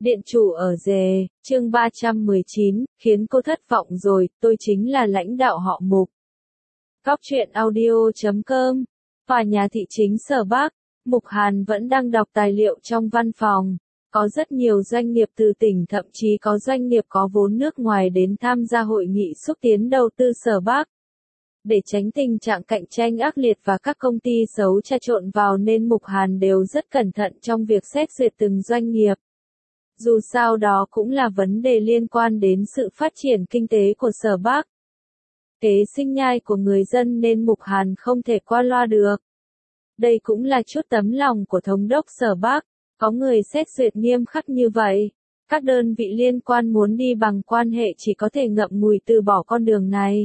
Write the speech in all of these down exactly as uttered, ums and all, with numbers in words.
Điện chủ ở rề, chương ba trăm mười chín, khiến cô thất vọng rồi, tôi chính là lãnh đạo họ Mục. Góc truyện audio chấm com, tòa nhà thị chính Sở Bắc, Mục Hàn vẫn đang đọc tài liệu trong văn phòng. Có rất nhiều doanh nghiệp từ tỉnh, thậm chí có doanh nghiệp có vốn nước ngoài đến tham gia hội nghị xúc tiến đầu tư Sở Bắc. Để tránh tình trạng cạnh tranh ác liệt và các công ty xấu trà trộn vào nên Mục Hàn đều rất cẩn thận trong việc xét duyệt từng doanh nghiệp. Dù sao đó cũng là vấn đề liên quan đến sự phát triển kinh tế của Sở Bắc. Kế sinh nhai của người dân nên Mục Hàn không thể qua loa được. Đây cũng là chút tấm lòng của thống đốc Sở Bắc, có người xét duyệt nghiêm khắc như vậy. Các đơn vị liên quan muốn đi bằng quan hệ chỉ có thể ngậm ngùi từ bỏ con đường này.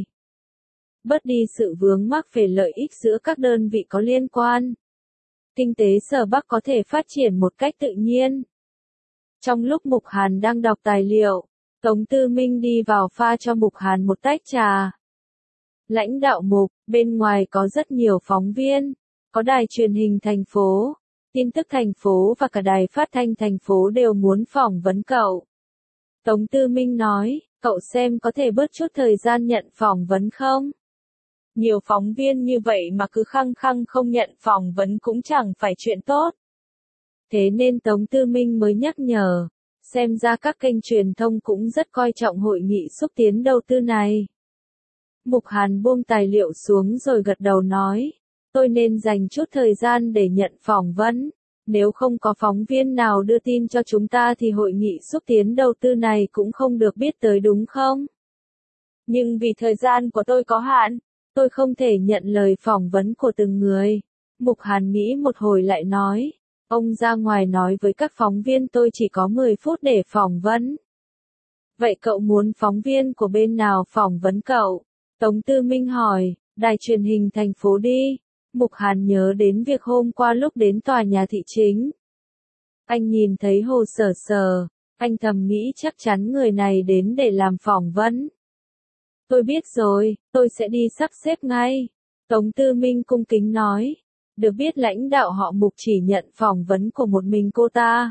Bớt đi sự vướng mắc về lợi ích giữa các đơn vị có liên quan. Kinh tế Sở Bắc có thể phát triển một cách tự nhiên. Trong lúc Mục Hàn đang đọc tài liệu, Tống Tư Minh đi vào pha cho Mục Hàn một tách trà. Lãnh đạo Mục, bên ngoài có rất nhiều phóng viên, có đài truyền hình thành phố, tin tức thành phố và cả đài phát thanh thành phố đều muốn phỏng vấn cậu. Tống Tư Minh nói, cậu xem có thể bớt chút thời gian nhận phỏng vấn không? Nhiều phóng viên như vậy mà cứ khăng khăng không nhận phỏng vấn cũng chẳng phải chuyện tốt. Thế nên Tống Tư Minh mới nhắc nhở, xem ra các kênh truyền thông cũng rất coi trọng hội nghị xúc tiến đầu tư này. Mục Hàn buông tài liệu xuống rồi gật đầu nói, tôi nên dành chút thời gian để nhận phỏng vấn, nếu không có phóng viên nào đưa tin cho chúng ta thì hội nghị xúc tiến đầu tư này cũng không được biết tới đúng không? Nhưng vì thời gian của tôi có hạn, tôi không thể nhận lời phỏng vấn của từng người. Mục Hàn nghĩ một hồi lại nói. Ông ra ngoài nói với các phóng viên tôi chỉ có mười phút để phỏng vấn. Vậy cậu muốn phóng viên của bên nào phỏng vấn cậu? Tống Tư Minh hỏi, đài truyền hình thành phố đi. Mục Hàn nhớ đến việc hôm qua lúc đến tòa nhà thị chính. Anh nhìn thấy Hồ Sở Sở, anh thầm nghĩ chắc chắn người này đến để làm phỏng vấn. Tôi biết rồi, tôi sẽ đi sắp xếp ngay. Tống Tư Minh cung kính nói. Được biết lãnh đạo họ Mục chỉ nhận phỏng vấn của một mình cô ta.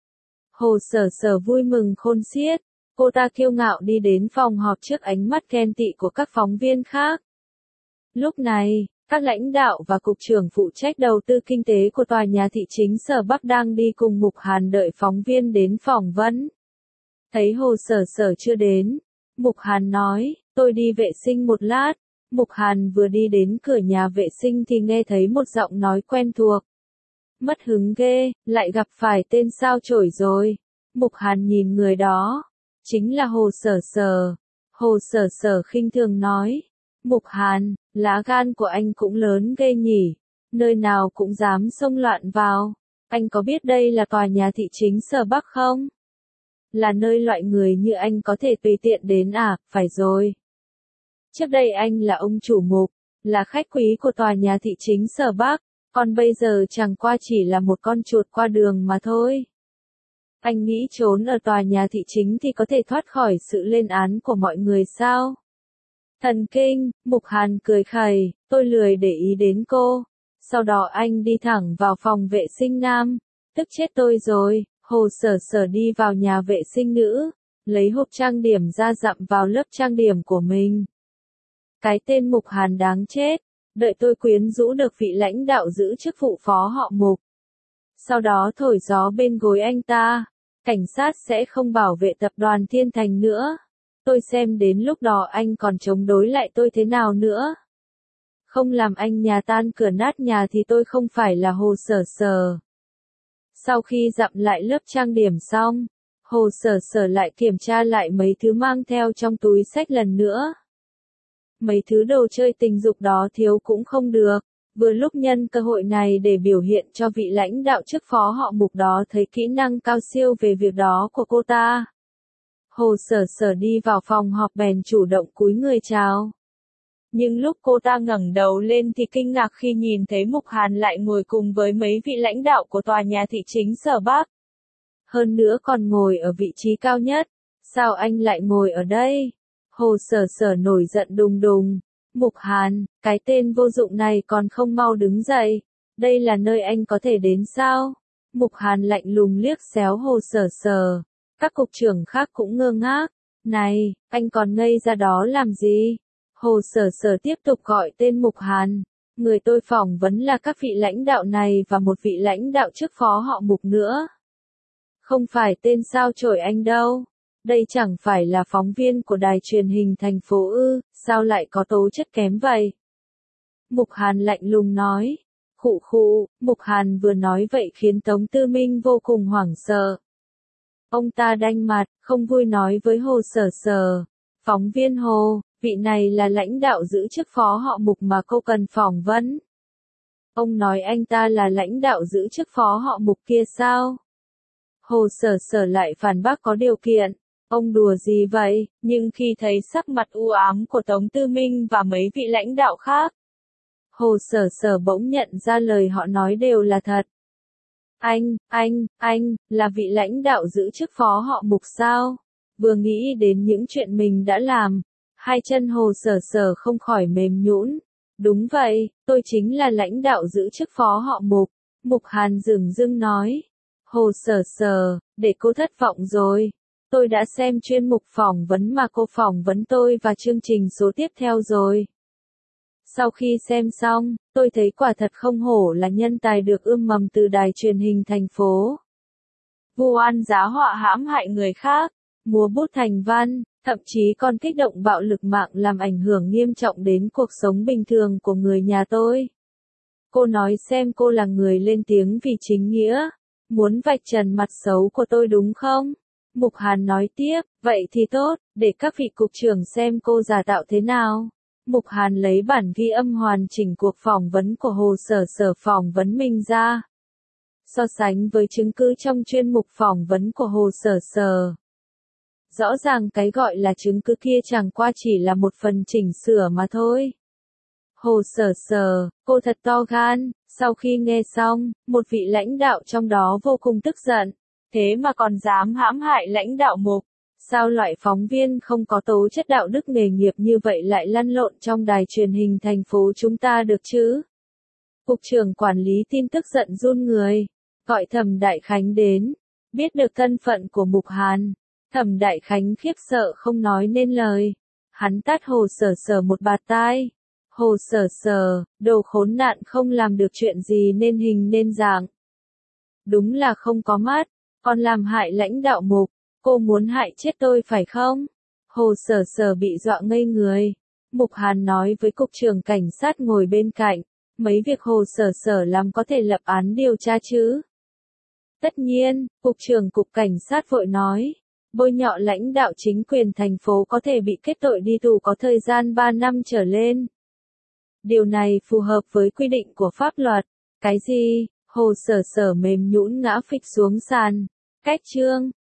Hồ Sở Sở vui mừng khôn xiết, cô ta kiêu ngạo đi đến phòng họp trước ánh mắt ghen tị của các phóng viên khác. Lúc này, các lãnh đạo và cục trưởng phụ trách đầu tư kinh tế của tòa nhà thị chính Sở Bắc đang đi cùng Mục Hàn đợi phóng viên đến phỏng vấn. Thấy Hồ Sở Sở chưa đến, Mục Hàn nói, tôi đi vệ sinh một lát. Mục Hàn vừa đi đến cửa nhà vệ sinh thì nghe thấy một giọng nói quen thuộc. Mất hứng ghê, lại gặp phải tên sao chổi rồi. Mục Hàn nhìn người đó. Chính là Hồ Sở Sở. Hồ Sở Sở khinh thường nói. Mục Hàn, lá gan của anh cũng lớn ghê nhỉ. Nơi nào cũng dám xông loạn vào. Anh có biết đây là tòa nhà thị chính Sở Bắc không? Là nơi loại người như anh có thể tùy tiện đến à, phải rồi. Trước đây anh là ông chủ Mục, là khách quý của tòa nhà thị chính Sở Bắc, còn bây giờ chẳng qua chỉ là một con chuột qua đường mà thôi. Anh nghĩ trốn ở tòa nhà thị chính thì có thể thoát khỏi sự lên án của mọi người sao? Thần kinh, Mục Hàn cười khẩy, tôi lười để ý đến cô. Sau đó anh đi thẳng vào phòng vệ sinh nam, tức chết tôi rồi. Hồ Sở Sở đi vào nhà vệ sinh nữ, lấy hộp trang điểm ra dặm vào lớp trang điểm của mình. Cái tên Mục Hàn đáng chết, đợi tôi quyến rũ được vị lãnh đạo giữ chức vụ phó họ Mục. Sau đó thổi gió bên gối anh ta, cảnh sát sẽ không bảo vệ tập đoàn Thiên Thành nữa. Tôi xem đến lúc đó anh còn chống đối lại tôi thế nào nữa. Không làm anh nhà tan cửa nát nhà thì tôi không phải là Hồ Sở Sở. Sau khi dặm lại lớp trang điểm xong, Hồ Sở Sở lại kiểm tra lại mấy thứ mang theo trong túi xách lần nữa. Mấy thứ đồ chơi tình dục đó thiếu cũng không được, vừa lúc nhân cơ hội này để biểu hiện cho vị lãnh đạo chức phó họ Mục đó thấy kỹ năng cao siêu về việc đó của cô ta. Hồ Sở Sở đi vào phòng họp bèn chủ động cúi người chào. Nhưng lúc cô ta ngẩng đầu lên thì kinh ngạc khi nhìn thấy Mục Hàn lại ngồi cùng với mấy vị lãnh đạo của tòa nhà thị chính Sở Bắc. Hơn nữa còn ngồi ở vị trí cao nhất, sao anh lại ngồi ở đây? Hồ Sở Sở nổi giận đùng đùng. Mục Hàn, cái tên vô dụng này còn không mau đứng dậy. Đây là nơi anh có thể đến sao? Mục Hàn lạnh lùng liếc xéo Hồ Sở Sở. Các cục trưởng khác cũng ngơ ngác. Này, anh còn ngây ra đó làm gì? Hồ Sở Sở tiếp tục gọi tên Mục Hàn. Người tôi phỏng vấn là các vị lãnh đạo này và một vị lãnh đạo trước phó họ Mục nữa. Không phải tên sao chổi anh đâu. Đây chẳng phải là phóng viên của đài truyền hình thành phố ư, sao lại có tố chất kém vậy? Mục Hàn lạnh lùng nói. Khụ khụ, Mục Hàn vừa nói vậy khiến Tống Tư Minh vô cùng hoảng sợ. Ông ta đanh mặt, không vui nói với Hồ Sở Sở. Phóng viên Hồ, vị này là lãnh đạo giữ chức phó họ Mục mà cô cần phỏng vấn. Ông nói anh ta là lãnh đạo giữ chức phó họ Mục kia sao? Hồ Sở Sở lại phản bác có điều kiện. Ông đùa gì vậy? Nhưng khi thấy sắc mặt u ám của Tống Tư Minh và mấy vị lãnh đạo khác, Hồ Sở Sở bỗng nhận ra lời họ nói đều là thật. Anh, anh, anh, là vị lãnh đạo giữ chức phó họ Mục sao? Vừa nghĩ đến những chuyện mình đã làm, hai chân Hồ Sở Sở không khỏi mềm nhũn. Đúng vậy, tôi chính là lãnh đạo giữ chức phó họ Mục. Mục Hàn dửng dưng nói. Hồ Sở Sở, để cô thất vọng rồi. Tôi đã xem chuyên mục phỏng vấn mà cô phỏng vấn tôi và chương trình số tiếp theo rồi. Sau khi xem xong, tôi thấy quả thật không hổ là nhân tài được ươm mầm từ đài truyền hình thành phố. Vu oan giá họa hãm hại người khác, múa bút thành văn, thậm chí còn kích động bạo lực mạng làm ảnh hưởng nghiêm trọng đến cuộc sống bình thường của người nhà tôi. Cô nói xem cô là người lên tiếng vì chính nghĩa, muốn vạch trần mặt xấu của tôi đúng không? Mục Hàn nói tiếp, vậy thì tốt, để các vị cục trưởng xem cô giả tạo thế nào. Mục Hàn lấy bản ghi âm hoàn chỉnh cuộc phỏng vấn của Hồ Sở Sở phỏng vấn mình ra. So sánh với chứng cứ trong chuyên mục phỏng vấn của Hồ Sở Sở. Rõ ràng cái gọi là chứng cứ kia chẳng qua chỉ là một phần chỉnh sửa mà thôi. Hồ Sở Sở, cô thật to gan. Sau khi nghe xong, một vị lãnh đạo trong đó vô cùng tức giận. Thế mà còn dám hãm hại lãnh đạo Mục. Sao loại phóng viên không có tố chất đạo đức nghề nghiệp như vậy lại lăn lộn trong đài truyền hình thành phố chúng ta được chứ? Cục trưởng quản lý tin tức giận run người, gọi Thẩm Đại Khánh đến, biết được thân phận của Mục Hàn. Thẩm Đại Khánh khiếp sợ không nói nên lời. Hắn tát Hồ Sở Sở một bạt tai. Hồ Sở Sở, đồ khốn nạn không làm được chuyện gì nên hình nên dạng. Đúng là không có mắt, còn làm hại lãnh đạo Mục. Cô muốn hại chết tôi phải không? Hồ Sở Sở bị dọa ngây người. Mục Hàn nói với cục trưởng cảnh sát ngồi bên cạnh. Mấy việc Hồ Sở Sở làm có thể lập án điều tra chứ? Tất nhiên, cục trưởng cục cảnh sát vội nói. Bôi nhọ lãnh đạo chính quyền thành phố có thể bị kết tội đi tù có thời gian ba năm trở lên. Điều này phù hợp với quy định của pháp luật. Cái gì? Hồ Sở Sở mềm nhũn ngã phịch xuống sàn. Cách chương